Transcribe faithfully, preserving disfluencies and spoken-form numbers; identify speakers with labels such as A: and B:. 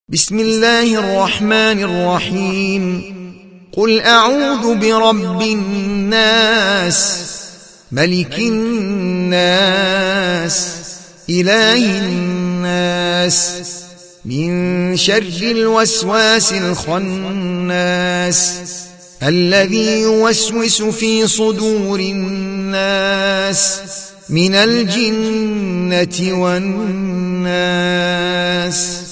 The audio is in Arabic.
A: بسم الله الرحمن الرحيم قل أعوذ برب الناس ملك الناس إله الناس من شر الوسواس الخناس الذي يوسوس في صدور الناس من الجنة والناس.